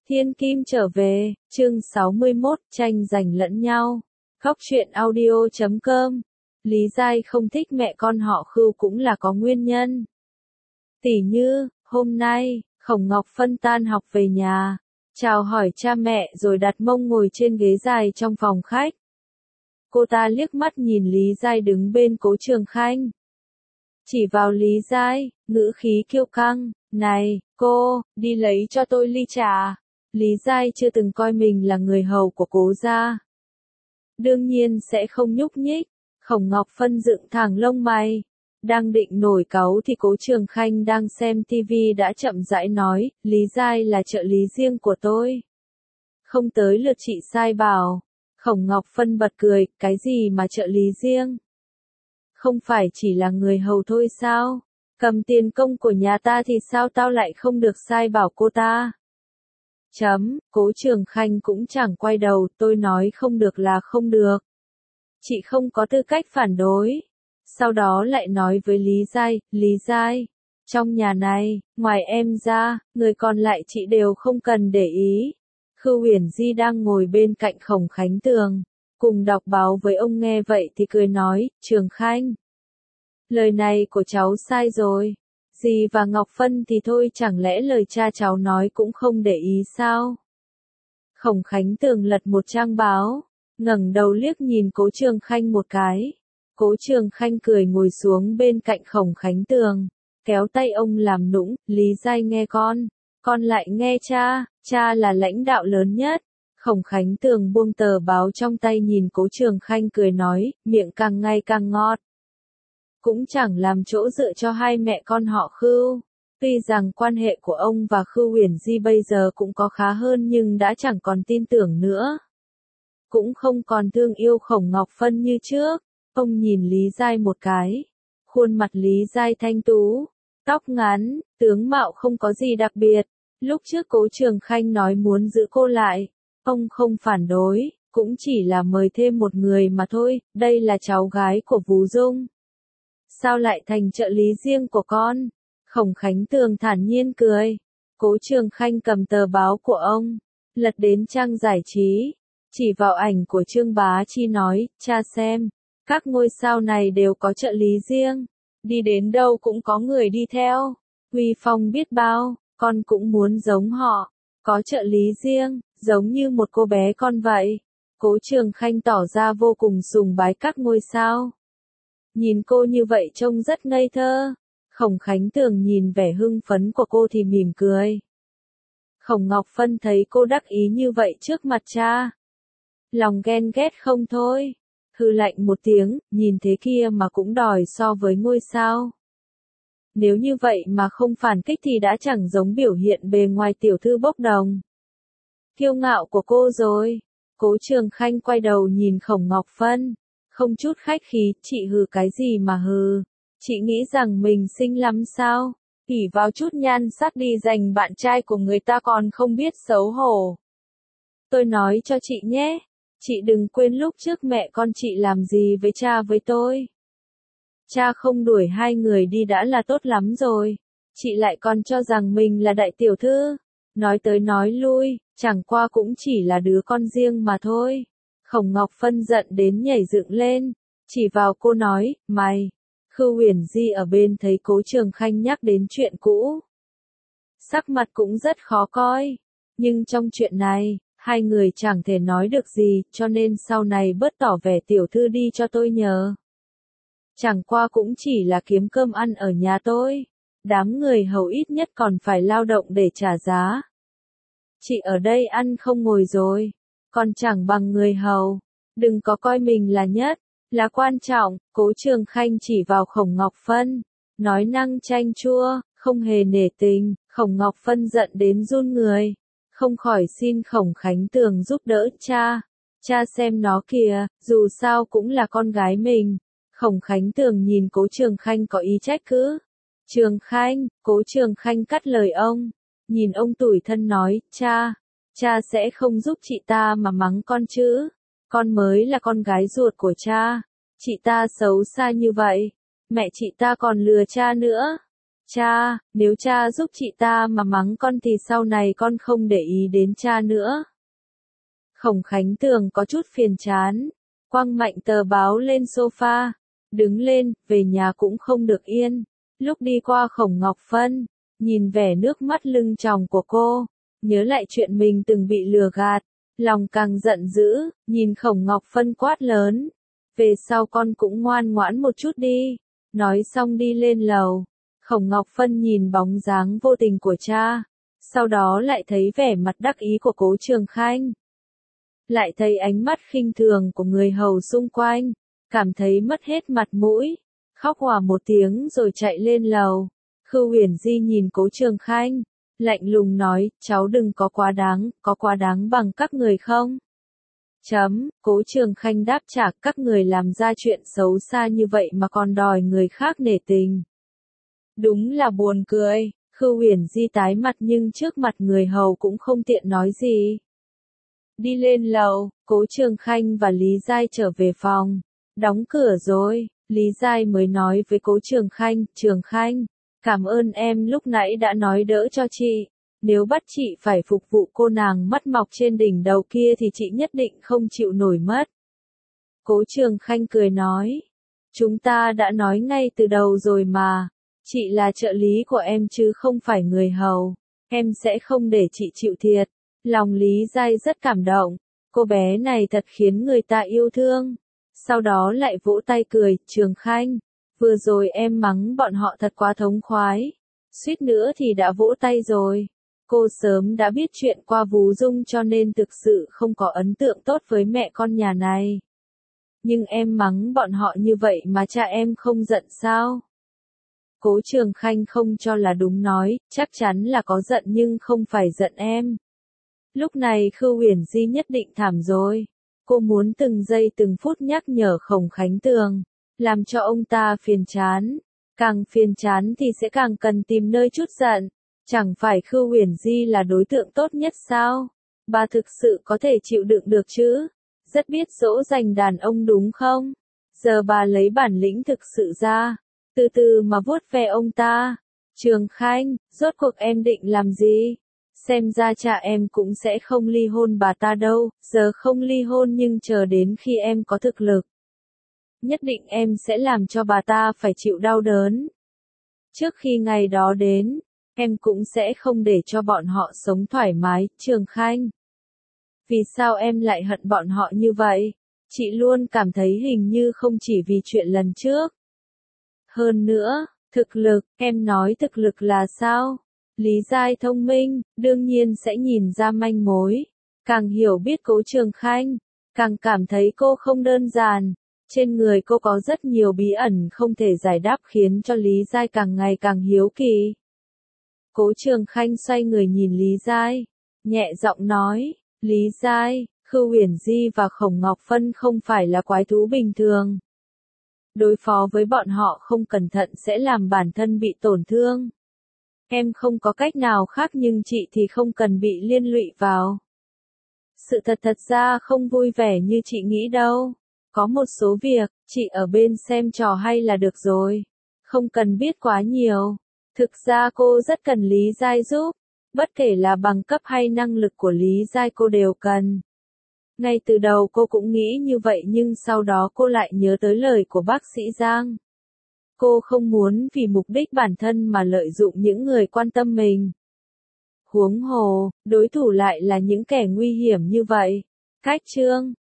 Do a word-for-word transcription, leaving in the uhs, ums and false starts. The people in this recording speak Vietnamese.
Thiên Kim trở về, chương sáu mươi mốt, tranh giành lẫn nhau. Khóc chuyện audio chấm com. Lý Giai không thích mẹ con họ Khưu cũng là có nguyên nhân. Tỉ như, hôm nay, Khổng Ngọc Phân tan học về nhà, chào hỏi cha mẹ rồi đặt mông ngồi trên ghế dài trong phòng khách. Cô ta liếc mắt nhìn Lý Giai đứng bên Cố Trường Khanh. Chỉ vào Lý Giai, ngữ khí kiêu căng, này, cô, đi lấy cho tôi ly trà. Lý Giai chưa từng coi mình là người hầu của Cố gia. Đương nhiên sẽ không nhúc nhích. Khổng Ngọc Phân dựng thẳng lông mày. Đang định nổi cáu thì Cố Trường Khanh đang xem tivi đã chậm rãi nói, Lý Giai là trợ lý riêng của tôi. Không tới lượt chị sai bảo. Khổng Ngọc Phân bật cười, cái gì mà trợ lý riêng? Không phải chỉ là người hầu thôi sao? Cầm tiền công của nhà ta thì sao tao lại không được sai bảo cô ta? Chấm, Cố Trường Khanh cũng chẳng quay đầu, tôi nói không được là không được. Chị không có tư cách phản đối. Sau đó lại nói với Lý Giai, Lý Giai, trong nhà này, ngoài em ra, người còn lại chị đều không cần để ý. Khưu Uyển Di đang ngồi bên cạnh Khổng Khánh Tường, cùng đọc báo với ông nghe vậy thì cười nói, Trường Khanh. Lời này của cháu sai rồi. Dì và Ngọc Phân thì thôi chẳng lẽ lời cha cháu nói cũng không để ý sao? Khổng Khánh Tường lật một trang báo, ngẩng đầu liếc nhìn Cố Trường Khanh một cái. Cố Trường Khanh cười ngồi xuống bên cạnh Khổng Khánh Tường, kéo tay ông làm nũng, Lý Giai nghe con, con lại nghe cha, cha là lãnh đạo lớn nhất. Khổng Khánh Tường buông tờ báo trong tay nhìn Cố Trường Khanh cười nói, miệng càng ngày càng ngọt. Cũng chẳng làm chỗ dựa cho hai mẹ con họ Khưu. Tuy rằng quan hệ của ông và Khưu Uyển Di bây giờ cũng có khá hơn nhưng đã chẳng còn tin tưởng nữa. Cũng không còn thương yêu Khổng Ngọc Phân như trước. Ông nhìn Lý Giai một cái. Khuôn mặt Lý Giai thanh tú, tóc ngắn, tướng mạo không có gì đặc biệt. Lúc trước Cố Trường Khanh nói muốn giữ cô lại, ông không phản đối, cũng chỉ là mời thêm một người mà thôi, đây là cháu gái của Vú Dung. Sao lại thành trợ lý riêng của con? Khổng Khánh Tường thản nhiên cười. Cố Trường Khanh cầm tờ báo của ông, lật đến trang giải trí, chỉ vào ảnh của Trương Bá Chi nói, cha xem, các ngôi sao này đều có trợ lý riêng, đi đến đâu cũng có người đi theo, uy phong biết bao, con cũng muốn giống họ, có trợ lý riêng, giống như một cô bé con vậy. Cố Trường Khanh tỏ ra vô cùng sùng bái các ngôi sao. Nhìn cô như vậy trông rất ngây thơ. Khổng Khánh Tường nhìn vẻ hưng phấn của cô thì mỉm cười. Khổng Ngọc Phân thấy cô đắc ý như vậy trước mặt cha, lòng ghen ghét không thôi. Hừ lạnh một tiếng, nhìn thế kia mà cũng đòi so với ngôi sao. Nếu như vậy mà không phản kích thì đã chẳng giống biểu hiện bề ngoài tiểu thư bốc đồng. Kiêu ngạo của cô rồi. Cố Trường Khanh quay đầu nhìn Khổng Ngọc Phân. Không chút khách khí, chị hừ cái gì mà hừ. Chị nghĩ rằng mình xinh lắm sao? ỷ vào chút nhan sắc đi giành bạn trai của người ta còn không biết xấu hổ. Tôi nói cho chị nhé. Chị đừng quên lúc trước mẹ con chị làm gì với cha với tôi. Cha không đuổi hai người đi đã là tốt lắm rồi. Chị lại còn cho rằng mình là đại tiểu thư. Nói tới nói lui, chẳng qua cũng chỉ là đứa con riêng mà thôi. Khổng Ngọc Phân giận đến nhảy dựng lên, chỉ vào cô nói, mày. Khưu Uyển Di ở bên thấy Cố Trường Khanh nhắc đến chuyện cũ. Sắc mặt cũng rất khó coi, nhưng trong chuyện này, hai người chẳng thể nói được gì, cho nên sau này bớt tỏ vẻ tiểu thư đi cho tôi nhờ. Chẳng qua cũng chỉ là kiếm cơm ăn ở nhà tôi, đám người hầu ít nhất còn phải lao động để trả giá. Chị ở đây ăn không ngồi rồi, còn chẳng bằng người hầu, đừng có coi mình là nhất, là quan trọng. Cố Trường Khanh chỉ vào Khổng Ngọc Phân, nói năng chanh chua, không hề nể tình. Khổng Ngọc Phân giận đến run người, không khỏi xin Khổng Khánh Tường giúp đỡ cha. Cha xem nó kìa, dù sao cũng là con gái mình. Khổng Khánh Tường nhìn Cố Trường Khanh có ý trách cứ. Trường Khanh, Cố Trường Khanh cắt lời ông, nhìn ông tủi thân nói, cha, cha sẽ không giúp chị ta mà mắng con chứ. Con mới là con gái ruột của cha. Chị ta xấu xa như vậy, mẹ chị ta còn lừa cha nữa. Cha, nếu cha giúp chị ta mà mắng con thì sau này con không để ý đến cha nữa. Khổng Khánh Tường có chút phiền chán, quăng mạnh tờ báo lên sofa, đứng lên, về nhà cũng không được yên. Lúc đi qua Khổng Ngọc Phân, nhìn vẻ nước mắt lưng tròng của cô, nhớ lại chuyện mình từng bị lừa gạt, lòng càng giận dữ, nhìn Khổng Ngọc Phân quát lớn. Về sau con cũng ngoan ngoãn một chút đi. Nói xong đi lên lầu. Khổng Ngọc Phân nhìn bóng dáng vô tình của cha, sau đó lại thấy vẻ mặt đắc ý của Cố Trường Khanh. Lại thấy ánh mắt khinh thường của người hầu xung quanh, cảm thấy mất hết mặt mũi, khóc òa một tiếng rồi chạy lên lầu. Khưu Uyển Di nhìn Cố Trường Khanh, lạnh lùng nói, cháu đừng có quá đáng, có quá đáng bằng các người không? Chấm, Cố Trường Khanh đáp trả, các người làm ra chuyện xấu xa như vậy mà còn đòi người khác nể tình. Đúng là buồn cười. Khưu Uyển Di tái mặt nhưng trước mặt người hầu cũng không tiện nói gì. Đi lên lầu, Cố Trường Khanh và Lý Giai trở về phòng. Đóng cửa rồi, Lý Giai mới nói với Cố Trường Khanh, Trường Khanh, cảm ơn em lúc nãy đã nói đỡ cho chị. Nếu bắt chị phải phục vụ cô nàng mắt mọc trên đỉnh đầu kia thì chị nhất định không chịu nổi mất. Cố Trường Khanh cười nói, chúng ta đã nói ngay từ đầu rồi mà. Chị là trợ lý của em chứ không phải người hầu. Em sẽ không để chị chịu thiệt. Lòng Lý Giai rất cảm động. Cô bé này thật khiến người ta yêu thương. Sau đó lại vỗ tay cười, Trường Khanh. Vừa rồi em mắng bọn họ thật quá thống khoái. Suýt nữa thì đã vỗ tay rồi. Cô sớm đã biết chuyện qua Vú Dung cho nên thực sự không có ấn tượng tốt với mẹ con nhà này. Nhưng em mắng bọn họ như vậy mà cha em không giận sao? Cố Trường Khanh không cho là đúng nói, chắc chắn là có giận nhưng không phải giận em. Lúc này Khưu Uyển Di nhất định thảm rồi. Cô muốn từng giây từng phút nhắc nhở Khổng Khánh Tường, làm cho ông ta phiền chán. Càng phiền chán thì sẽ càng cần tìm nơi trút giận. Chẳng phải Khưu Uyển Di là đối tượng tốt nhất sao? Bà thực sự có thể chịu đựng được chứ? Rất biết dỗ dành đàn ông đúng không? Giờ bà lấy bản lĩnh thực sự ra. Từ từ mà vuốt ve ông ta. Trường Khanh, rốt cuộc em định làm gì? Xem ra cha em cũng sẽ không ly hôn bà ta đâu, giờ không ly hôn nhưng chờ đến khi em có thực lực. Nhất định em sẽ làm cho bà ta phải chịu đau đớn. Trước khi ngày đó đến, em cũng sẽ không để cho bọn họ sống thoải mái, Trường Khanh. Vì sao em lại hận bọn họ như vậy? Chị luôn cảm thấy hình như không chỉ vì chuyện lần trước. Hơn nữa, thực lực, em nói thực lực là sao? Lý Giai thông minh, đương nhiên sẽ nhìn ra manh mối. Càng hiểu biết Cố Trường Khanh, càng cảm thấy cô không đơn giản. Trên người cô có rất nhiều bí ẩn không thể giải đáp khiến cho Lý Giai càng ngày càng hiếu kỳ. Cố Trường Khanh xoay người nhìn Lý Giai, nhẹ giọng nói, Lý Giai, Khưu Uyển Di và Khổng Ngọc Phân không phải là quái thú bình thường. Đối phó với bọn họ không cẩn thận sẽ làm bản thân bị tổn thương. Em không có cách nào khác nhưng chị thì không cần bị liên lụy vào. Sự thật thật ra không vui vẻ như chị nghĩ đâu. Có một số việc, chị ở bên xem trò hay là được rồi. Không cần biết quá nhiều. Thực ra cô rất cần Lý Giai giúp. Bất kể là bằng cấp hay năng lực của Lý Giai cô đều cần. Ngay từ đầu cô cũng nghĩ như vậy nhưng sau đó cô lại nhớ tới lời của bác sĩ Giang. Cô không muốn vì mục đích bản thân mà lợi dụng những người quan tâm mình. Huống hồ, đối thủ lại là những kẻ nguy hiểm như vậy. Cách chương